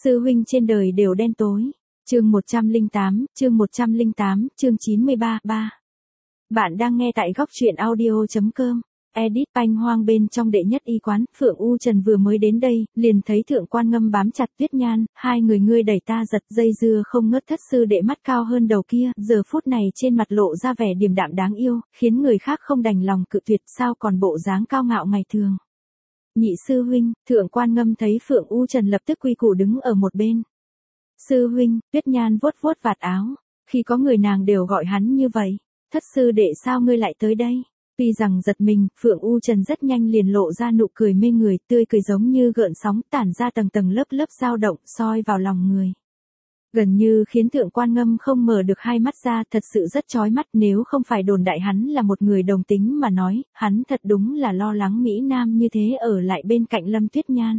Sư huynh trên đời đều đen tối. Chương 108, chương 93, 3. Bạn đang nghe tại góc truyện audio.com. Edit Banh Hoang bên trong đệ nhất y quán, Phượng U Trần vừa mới đến đây, liền thấy Thượng Quan Ngâm bám chặt Tuyết Nhan, hai người ngươi đẩy ta giật dây dưa không ngớt. Thất sư đệ mắt cao hơn đầu kia, giờ phút này trên mặt lộ ra vẻ điềm đạm đáng yêu, khiến người khác không đành lòng cự tuyệt, sao còn bộ dáng cao ngạo ngày thường. Nhị sư huynh, Thượng Quan Ngâm thấy Phượng U Trần lập tức quy củ đứng ở một bên. Sư huynh, Tuyết Nhan vuốt vuốt vạt áo, khi có người nàng đều gọi hắn như vậy. Thất sư đệ sao ngươi lại tới đây? Tuy rằng giật mình, Phượng U Trần rất nhanh liền lộ ra nụ cười mê người, tươi cười giống như gợn sóng tản ra tầng tầng lớp lớp dao động, soi vào lòng người. Gần như khiến Thượng Quan Ngâm không mở được hai mắt ra, thật sự rất chói mắt. Nếu không phải đồn đại hắn là một người đồng tính mà nói, hắn thật đúng là lo lắng Mỹ Nam như thế ở lại bên cạnh Lâm Tuyết Nhan.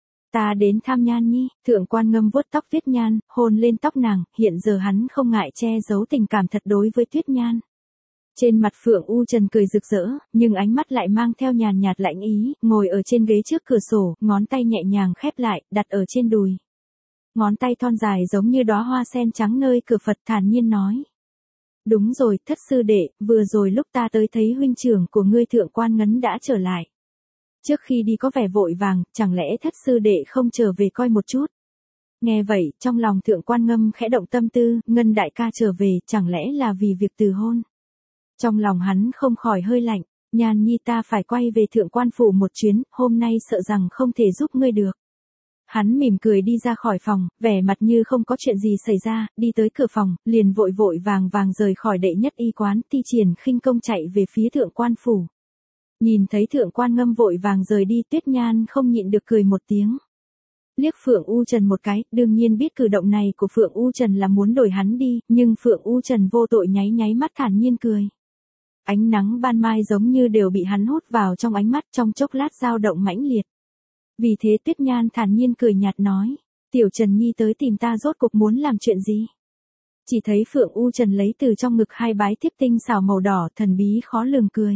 Ta đến thăm Nhan Nhi. Thượng Quan Ngâm vuốt tóc Tuyết Nhan, hôn lên tóc nàng, hiện giờ hắn không ngại che giấu tình cảm thật đối với Tuyết Nhan. Trên mặt Phượng U Trần cười rực rỡ, nhưng ánh mắt lại mang theo nhàn nhạt lạnh ý, ngồi ở trên ghế trước cửa sổ, ngón tay nhẹ nhàng khép lại, đặt ở trên đùi. Ngón tay thon dài giống như đóa hoa sen trắng nơi cửa Phật, thản nhiên nói. Đúng rồi, thất sư đệ, vừa rồi lúc ta tới thấy huynh trưởng của ngươi Thượng Quan Ngấn đã trở lại. Trước khi đi có vẻ vội vàng, chẳng lẽ thất sư đệ không trở về coi một chút? Nghe vậy, trong lòng Thượng Quan Ngâm khẽ động tâm tư, Ngân đại ca trở về, chẳng lẽ là vì việc từ hôn? Trong lòng hắn không khỏi hơi lạnh, Nhan Nhi ta phải quay về Thượng Quan phủ một chuyến, hôm nay sợ rằng không thể giúp ngươi được. Hắn mỉm cười đi ra khỏi phòng, vẻ mặt như không có chuyện gì xảy ra, đi tới cửa phòng, liền vội vội vàng vàng rời khỏi đệ nhất y quán, thi triển khinh công chạy về phía Thượng Quan phủ. Nhìn thấy Thượng Quan Ngâm vội vàng rời đi, Tuyết Nhan không nhịn được cười một tiếng. Liếc Phượng U Trần một cái, đương nhiên biết cử động này của Phượng U Trần là muốn đổi hắn đi, nhưng Phượng U Trần vô tội nháy nháy mắt thản nhiên cười. Ánh nắng ban mai giống như đều bị hắn hút vào trong ánh mắt, trong chốc lát dao động mãnh liệt. Vì thế Tuyết Nhan thản nhiên cười nhạt nói, Tiểu Trần Nhi tới tìm ta rốt cuộc muốn làm chuyện gì? Chỉ thấy Phượng U Trần lấy từ trong ngực hai bái thiếp tinh xảo màu đỏ, thần bí khó lường cười.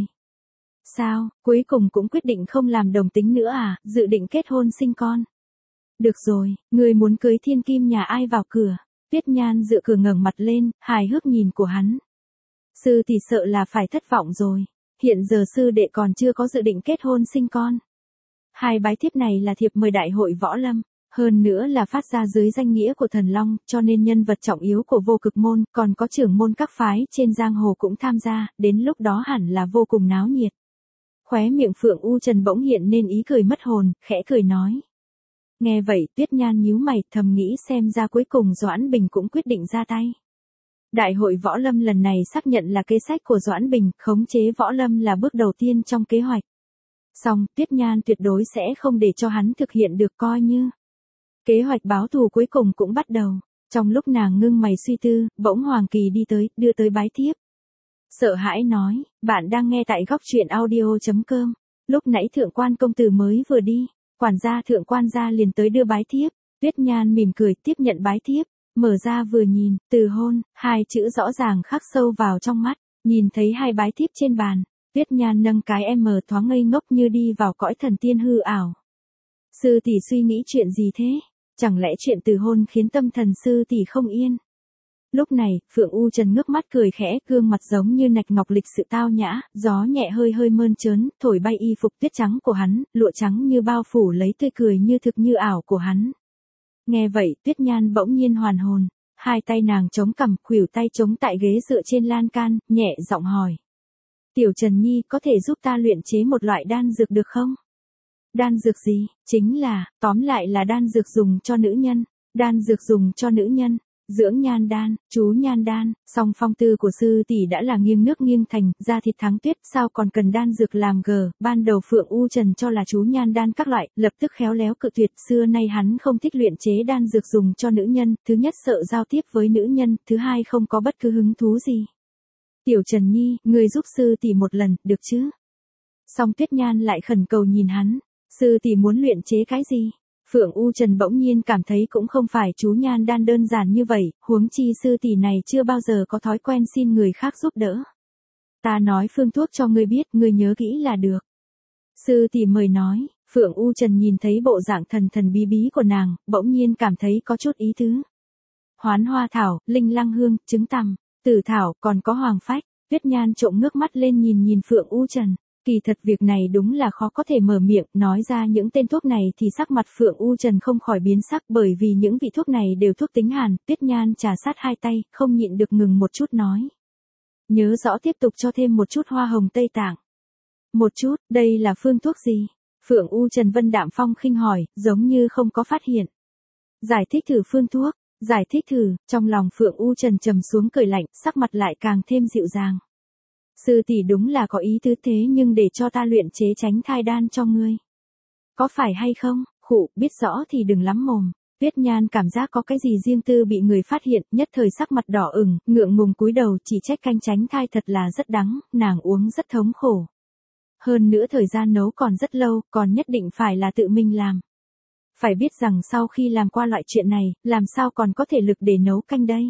Sao, cuối cùng cũng quyết định không làm đồng tính nữa à, dự định kết hôn sinh con? Được rồi, người muốn cưới thiên kim nhà ai vào cửa? Tuyết Nhan dựa cửa ngẩng mặt lên, hài hước nhìn của hắn. Sư thì sợ là phải thất vọng rồi, hiện giờ sư đệ còn chưa có dự định kết hôn sinh con. Hai bái thiếp này là thiệp mời đại hội võ lâm, hơn nữa là phát ra dưới danh nghĩa của Thần Long, cho nên nhân vật trọng yếu của Vô Cực môn, còn có trưởng môn các phái trên giang hồ cũng tham gia, đến lúc đó hẳn là vô cùng náo nhiệt. Khóe miệng Phượng U Trần bỗng hiện nên ý cười mất hồn, khẽ cười nói. Nghe vậy, Tuyết Nhan nhíu mày, thầm nghĩ xem ra cuối cùng Doãn Bình cũng quyết định ra tay. Đại hội võ lâm lần này xác nhận là kế sách của Doãn Bình, khống chế võ lâm là bước đầu tiên trong kế hoạch. Song, Tuyết Nhan tuyệt đối sẽ không để cho hắn thực hiện được, coi như. Kế hoạch báo thù cuối cùng cũng bắt đầu. Trong lúc nàng ngưng mày suy tư, bỗng Hoàng Kỳ đi tới, đưa tới bái thiếp. Sợ hãi nói, bạn đang nghe tại góc truyện audio.com. Lúc nãy Thượng Quan công tử mới vừa đi, quản gia Thượng Quan gia liền tới đưa bái thiếp. Tuyết Nhan mỉm cười tiếp nhận bái thiếp, mở ra vừa nhìn, từ hôn, hai chữ rõ ràng khắc sâu vào trong mắt. Nhìn thấy hai bái thiếp trên bàn, Tuyết Nhan nâng cái em thoáng ngây ngốc như đi vào cõi thần tiên hư ảo. Sư tỷ suy nghĩ chuyện gì thế? Chẳng lẽ chuyện từ hôn khiến tâm thần sư tỷ không yên? Lúc này, Phượng U Trần ngước mắt cười khẽ, gương mặt giống như nạch ngọc lịch sự tao nhã, gió nhẹ hơi hơi mơn trớn, thổi bay y phục tuyết trắng của hắn, lụa trắng như bao phủ lấy tươi cười như thực như ảo của hắn. Nghe vậy, Tuyết Nhan bỗng nhiên hoàn hồn, hai tay nàng chống cằm, khuỷu tay chống tại ghế dựa trên lan can, nhẹ giọng hỏi. Tiểu Trần Nhi có thể giúp ta luyện chế một loại đan dược được không? Đan dược gì? Chính là, tóm lại là đan dược dùng cho nữ nhân, đan dược dùng cho nữ nhân. Dưỡng nhan đan, chú nhan đan, song phong tư của sư tỷ đã là nghiêng nước nghiêng thành, da thịt thắng tuyết, sao còn cần đan dược làm gờ, ban đầu Phượng U Trần cho là chú nhan đan các loại, lập tức khéo léo cự tuyệt, xưa nay hắn không thích luyện chế đan dược dùng cho nữ nhân, thứ nhất sợ giao tiếp với nữ nhân, thứ hai không có bất cứ hứng thú gì. Tiểu Trần Nhi, người giúp sư tỷ một lần, được chứ? Song Tuyết Nhan lại khẩn cầu nhìn hắn, sư tỷ muốn luyện chế cái gì? Phượng U Trần bỗng nhiên cảm thấy cũng không phải chú nhan đan đơn giản như vậy, huống chi sư tỷ này chưa bao giờ có thói quen xin người khác giúp đỡ. Ta nói phương thuốc cho ngươi biết, ngươi nhớ kỹ là được. Sư tỷ mời nói, Phượng U Trần nhìn thấy bộ dạng thần thần bí bí của nàng, bỗng nhiên cảm thấy có chút ý tứ. Hoán hoa thảo, linh lăng hương, trứng tằm, tử thảo, còn có hoàng phách. Tuyết Nhan trộm ngước mắt lên nhìn Phượng U Trần. Kỳ thật việc này đúng là khó có thể mở miệng, nói ra những tên thuốc này thì sắc mặt Phượng U Trần không khỏi biến sắc, bởi vì những vị thuốc này đều thuốc tính hàn. Tuyết Nhan trà sát hai tay, không nhịn được ngừng một chút nói. Nhớ rõ tiếp tục cho thêm một chút hoa hồng Tây Tạng. Một chút, đây là phương thuốc gì? Phượng U Trần Vân đạm phong khinh hỏi, giống như không có phát hiện. Giải thích thử phương thuốc, giải thích thử, trong lòng Phượng U Trần trầm xuống cười lạnh, sắc mặt lại càng thêm dịu dàng. Sư tỷ đúng là có ý tứ thế nhưng để cho ta luyện chế tránh thai đan cho ngươi. Có phải hay không? Khụ, biết rõ thì đừng lắm mồm. Tuyết Nhan cảm giác có cái gì riêng tư bị người phát hiện, nhất thời sắc mặt đỏ ửng, ngượng ngùng cúi đầu, chỉ trách canh tránh thai thật là rất đắng, nàng uống rất thống khổ. Hơn nữa thời gian nấu còn rất lâu, còn nhất định phải là tự mình làm. Phải biết rằng sau khi làm qua loại chuyện này, làm sao còn có thể lực để nấu canh đây?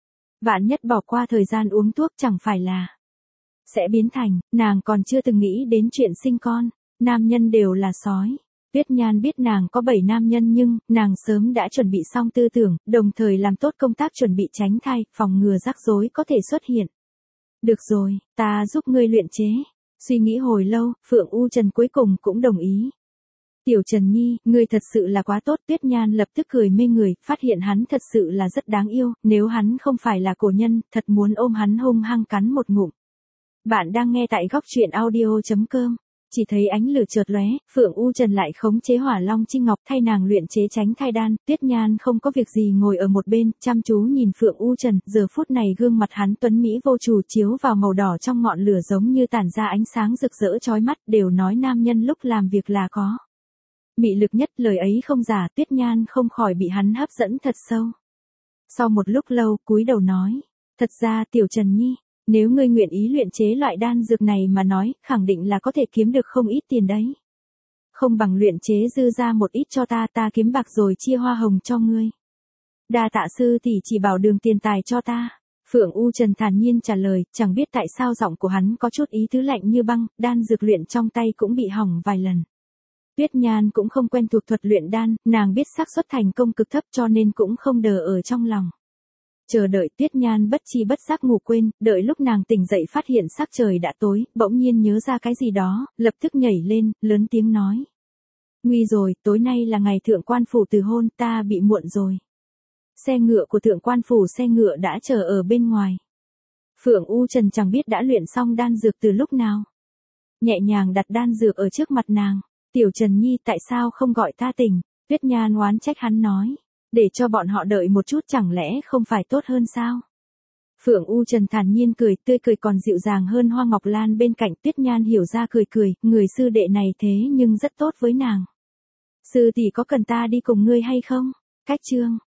Vạn nhất bỏ qua thời gian uống thuốc chẳng phải là sẽ biến thành, nàng còn chưa từng nghĩ đến chuyện sinh con, nam nhân đều là sói. Tuyết Nhan biết nàng có 7 nam nhân nhưng, nàng sớm đã chuẩn bị xong tư tưởng, đồng thời làm tốt công tác chuẩn bị tránh thai, phòng ngừa rắc rối có thể xuất hiện. Được rồi, ta giúp ngươi luyện chế. Suy nghĩ hồi lâu, Phượng U Trần cuối cùng cũng đồng ý. Tiểu Trần Nhi, ngươi thật sự là quá tốt. Tuyết Nhan lập tức cười mê người, phát hiện hắn thật sự là rất đáng yêu, nếu hắn không phải là cổ nhân, thật muốn ôm hắn hung hăng cắn một ngụm. Bạn đang nghe tại góc truyện audio.com. Chỉ thấy ánh lửa chợt lóe, Phượng U Trần lại khống chế Hỏa Long Chi Ngọc thay nàng luyện chế tránh thai đan. Tuyết Nhan không có việc gì ngồi ở một bên, chăm chú nhìn Phượng U Trần, giờ phút này gương mặt hắn tuấn mỹ vô chủ chiếu vào màu đỏ trong ngọn lửa giống như tản ra ánh sáng rực rỡ chói mắt, đều nói nam nhân lúc làm việc là có mị lực nhất, lời ấy không giả. Tuyết Nhan không khỏi bị hắn hấp dẫn thật sâu. Sau một lúc lâu, cúi đầu nói, thật ra Tiểu Trần Nhi, nếu ngươi nguyện ý luyện chế loại đan dược này mà nói, khẳng định là có thể kiếm được không ít tiền đấy. Không bằng luyện chế dư ra một ít cho ta, ta kiếm bạc rồi chia hoa hồng cho ngươi. Đa tạ sư tỷ chỉ bảo đường tiền tài cho ta. Phượng U Trần thản nhiên trả lời, chẳng biết tại sao giọng của hắn có chút ý tứ lạnh như băng, đan dược luyện trong tay cũng bị hỏng vài lần. Tuyết Nhan cũng không quen thuộc thuật luyện đan, nàng biết xác suất thành công cực thấp cho nên cũng không đờ ở trong lòng. Chờ đợi Tuyết Nhan bất chi bất giác ngủ quên, đợi lúc nàng tỉnh dậy phát hiện sắc trời đã tối, bỗng nhiên nhớ ra cái gì đó, lập tức nhảy lên, lớn tiếng nói. Nguy rồi, tối nay là ngày thượng quan phủ từ hôn, ta bị muộn rồi. Xe ngựa của thượng quan phủ xe ngựa đã chờ ở bên ngoài. Phượng U Trần chẳng biết đã luyện xong đan dược từ lúc nào. Nhẹ nhàng đặt đan dược ở trước mặt nàng. Tiểu Trần Nhi tại sao không gọi ta tỉnh? Tuyết Nhan oán trách hắn nói. Để cho bọn họ đợi một chút chẳng lẽ không phải tốt hơn sao? Phượng U Trần thản nhiên cười, tươi cười còn dịu dàng hơn hoa ngọc lan bên cạnh. Tuyết Nhan hiểu ra cười, người sư đệ này thế nhưng rất tốt với nàng. Sư tỷ có cần ta đi cùng ngươi hay không? Cách chương.